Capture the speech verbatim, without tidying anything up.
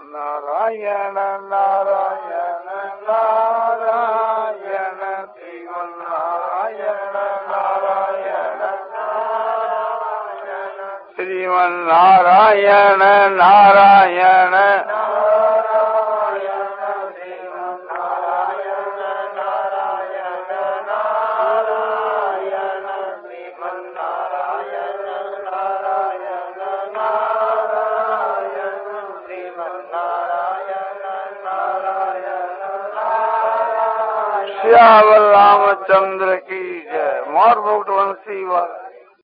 नारायण नारायण नारायण श्रीमन नारायण नारायण श्रीमन नारायण नारायण श्याम रामचंद्र की जय। मोर मुकुट वंशी वाला।